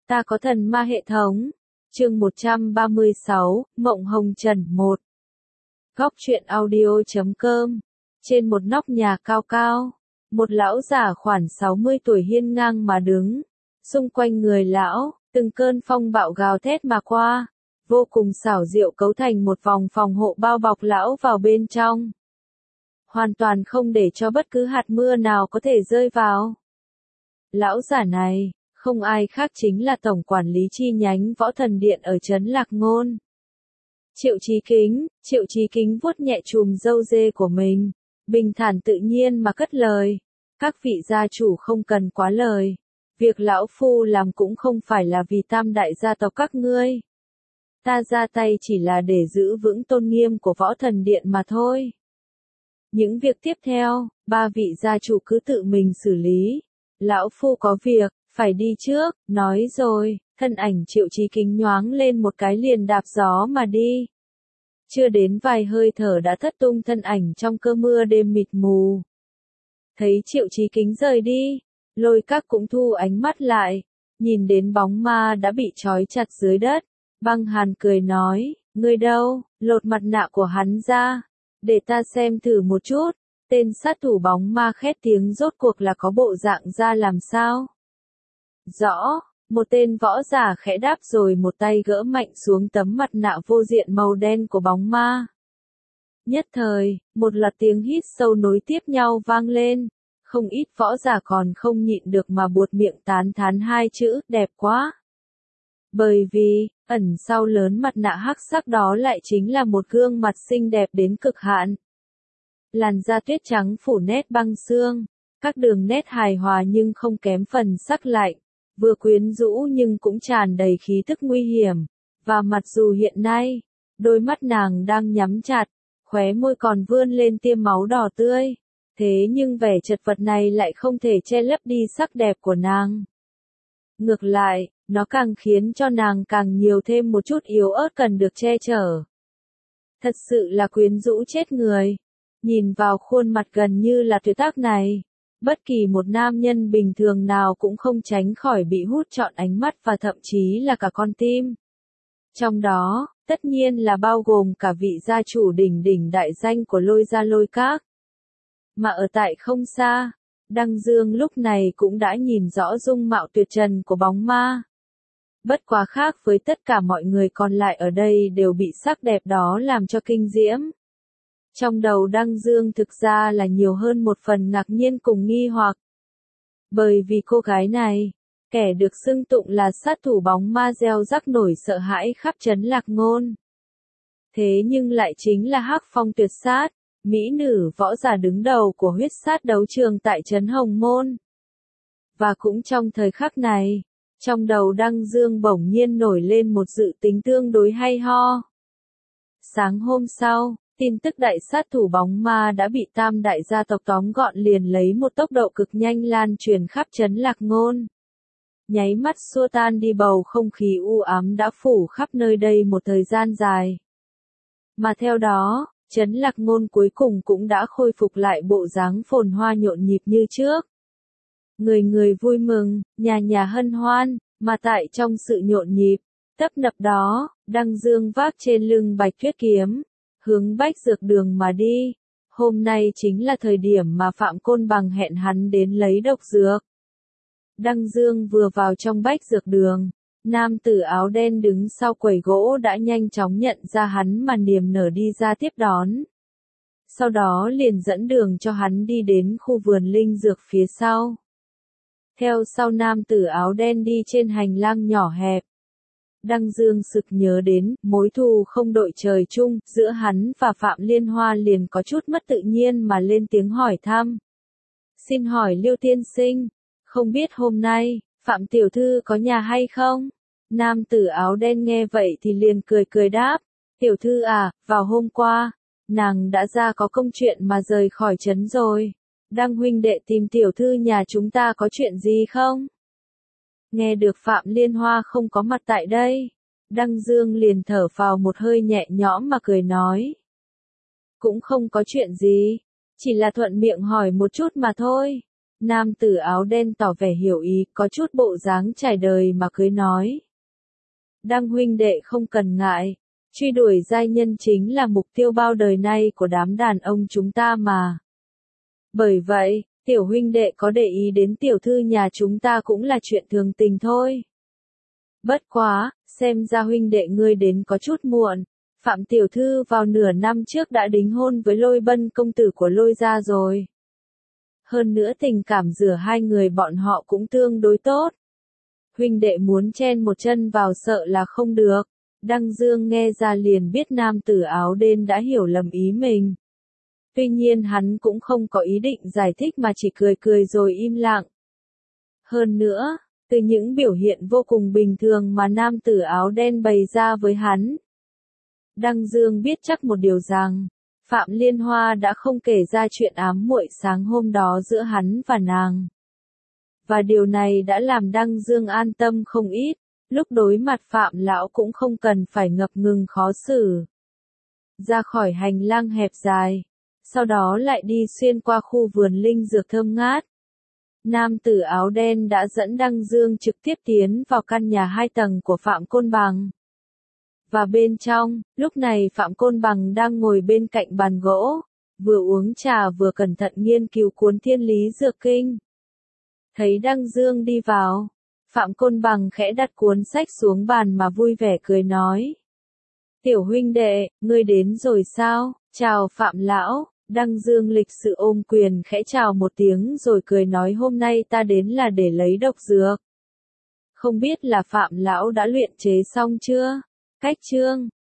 Ta có thần ma hệ thống. Chương 136, Mộng Hồng Trần 1. Góc truyện audio.com. Trên một nóc nhà cao cao, một lão già khoảng 60 tuổi hiên ngang mà đứng. Xung quanh người lão, từng cơn phong bạo gào thét mà qua, vô cùng xảo diệu cấu thành một vòng phòng hộ bao bọc lão vào bên trong. Hoàn toàn không để cho bất cứ hạt mưa nào có thể rơi vào. Lão già này, không ai khác chính là tổng quản lý chi nhánh Võ Thần Điện ở trấn Lạc Ngôn. Triệu Chí Kính vuốt nhẹ chùm râu dê của mình, bình thản tự nhiên mà cất lời. Các vị gia chủ không cần quá lời. Việc lão phu làm cũng không phải là vì tam đại gia tộc các ngươi. Ta ra tay chỉ là để giữ vững tôn nghiêm của Võ Thần Điện mà thôi. Những việc tiếp theo, ba vị gia chủ cứ tự mình xử lý. Lão phu có việc, phải đi trước, nói rồi, thân ảnh Triệu Chí Kính nhoáng lên một cái liền đạp gió mà đi. Chưa đến vài hơi thở đã thất tung thân ảnh trong cơn mưa đêm mịt mù. Thấy Triệu Chí Kính rời đi, Lôi Các cũng thu ánh mắt lại, nhìn đến bóng ma đã bị trói chặt dưới đất. Băng Hàn cười nói, ngươi đâu, lột mặt nạ của hắn ra, để ta xem thử một chút. Tên sát thủ bóng ma khét tiếng rốt cuộc là có bộ dạng ra làm sao? Rõ, một tên võ giả khẽ đáp rồi một tay gỡ mạnh xuống tấm mặt nạ vô diện màu đen của bóng ma. Nhất thời, một loạt tiếng hít sâu nối tiếp nhau vang lên, không ít võ giả còn không nhịn được mà buột miệng tán thán hai chữ đẹp quá. Bởi vì, ẩn sau lớn mặt nạ hắc sắc đó lại chính là một gương mặt xinh đẹp đến cực hạn. Làn da tuyết trắng phủ nét băng xương, các đường nét hài hòa nhưng không kém phần sắc lạnh, vừa quyến rũ nhưng cũng tràn đầy khí tức nguy hiểm, và mặc dù hiện nay, đôi mắt nàng đang nhắm chặt, khóe môi còn vươn lên tia máu đỏ tươi, thế nhưng vẻ chật vật này lại không thể che lấp đi sắc đẹp của nàng. Ngược lại, nó càng khiến cho nàng càng nhiều thêm một chút yếu ớt cần được che chở. Thật sự là quyến rũ chết người. Nhìn vào khuôn mặt gần như là tuyệt tác này, bất kỳ một nam nhân bình thường nào cũng không tránh khỏi bị hút trọn ánh mắt và thậm chí là cả con tim. Trong đó, tất nhiên là bao gồm cả vị gia chủ đỉnh đỉnh đại danh của Lôi gia Lôi Các. Mà ở tại không xa, Đăng Dương lúc này cũng đã nhìn rõ dung mạo tuyệt trần của bóng ma. Bất quá khác với tất cả mọi người còn lại ở đây đều bị sắc đẹp đó làm cho kinh diễm. Trong đầu Đăng Dương thực ra là nhiều hơn một phần ngạc nhiên cùng nghi hoặc. Bởi vì cô gái này, kẻ được xưng tụng là sát thủ bóng ma gieo rắc nổi sợ hãi khắp trấn Lạc Ngôn. Thế nhưng lại chính là Hắc Phong Tuyệt Sát, mỹ nữ võ giả đứng đầu của huyết sát đấu trường tại trấn Hồng Môn. Và cũng trong thời khắc này, trong đầu Đăng Dương bỗng nhiên nổi lên một dự tính tương đối hay ho. Sáng hôm sau, tin tức đại sát thủ bóng ma đã bị tam đại gia tộc tóm gọn liền lấy một tốc độ cực nhanh lan truyền khắp trấn Lạc Ngôn. Nháy mắt xua tan đi bầu không khí u ám đã phủ khắp nơi đây một thời gian dài. Mà theo đó, trấn Lạc Ngôn cuối cùng cũng đã khôi phục lại bộ dáng phồn hoa nhộn nhịp như trước. Người người vui mừng, nhà nhà hân hoan, mà tại trong sự nhộn nhịp, tấp nập đó, Đăng Dương vác trên lưng Bạch Tuyết kiếm, hướng Bách Dược Đường mà đi. Hôm nay chính là thời điểm mà Phạm Côn Bằng hẹn hắn đến lấy độc dược. Đăng Dương vừa vào trong Bách Dược Đường, nam tử áo đen đứng sau quầy gỗ đã nhanh chóng nhận ra hắn mà niềm nở đi ra tiếp đón. Sau đó liền dẫn đường cho hắn đi đến khu vườn linh dược phía sau. Theo sau nam tử áo đen đi trên hành lang nhỏ hẹp. Đăng Dương sực nhớ đến mối thù không đội trời chung giữa hắn và Phạm Liên Hoa liền có chút mất tự nhiên mà lên tiếng hỏi thăm. Xin hỏi Liêu tiên sinh, không biết hôm nay, Phạm tiểu thư có nhà hay không? Nam tử áo đen nghe vậy thì liền cười cười đáp. Tiểu thư à, vào hôm qua, nàng đã ra có công chuyện mà rời khỏi trấn rồi. Đăng huynh đệ tìm tiểu thư nhà chúng ta có chuyện gì không? Nghe được Phạm Liên Hoa không có mặt tại đây, Đăng Dương liền thở phào một hơi nhẹ nhõm mà cười nói. Cũng không có chuyện gì, chỉ là thuận miệng hỏi một chút mà thôi. Nam tử áo đen tỏ vẻ hiểu ý, có chút bộ dáng trải đời mà cưới nói. Đăng huynh đệ không cần ngại, truy đuổi giai nhân chính là mục tiêu bao đời nay của đám đàn ông chúng ta mà. Bởi vậy, tiểu huynh đệ có để ý đến tiểu thư nhà chúng ta cũng là chuyện thường tình thôi. Bất quá, xem ra huynh đệ ngươi đến có chút muộn, Phạm tiểu thư vào nửa năm trước đã đính hôn với Lôi Bân công tử của Lôi gia rồi. Hơn nữa tình cảm giữa hai người bọn họ cũng tương đối tốt. Huynh đệ muốn chen một chân vào sợ là không được. Đăng Dương nghe ra liền biết nam tử áo đen đã hiểu lầm ý mình. Tuy nhiên hắn cũng không có ý định giải thích mà chỉ cười cười rồi im lặng. Hơn nữa, từ những biểu hiện vô cùng bình thường mà nam tử áo đen bày ra với hắn, Đăng Dương biết chắc một điều rằng, Phạm Liên Hoa đã không kể ra chuyện ám muội sáng hôm đó giữa hắn và nàng. Và điều này đã làm Đăng Dương an tâm không ít, lúc đối mặt Phạm Lão cũng không cần phải ngập ngừng khó xử. Ra khỏi hành lang hẹp dài, sau đó lại đi xuyên qua khu vườn linh dược thơm ngát. Nam tử áo đen đã dẫn Đăng Dương trực tiếp tiến vào căn nhà 2 tầng của Phạm Côn Bằng. Và bên trong, lúc này Phạm Côn Bằng đang ngồi bên cạnh bàn gỗ, vừa uống trà vừa cẩn thận nghiên cứu cuốn Thiên Lý Dược Kinh. Thấy Đăng Dương đi vào, Phạm Côn Bằng khẽ đặt cuốn sách xuống bàn mà vui vẻ cười nói. Tiểu huynh đệ, ngươi đến rồi sao? Chào Phạm Lão. Đăng Dương lịch sự ôm quyền khẽ chào một tiếng rồi cười nói hôm nay ta đến là để lấy độc dược. Không biết là Phạm Lão đã luyện chế xong chưa? Cách chương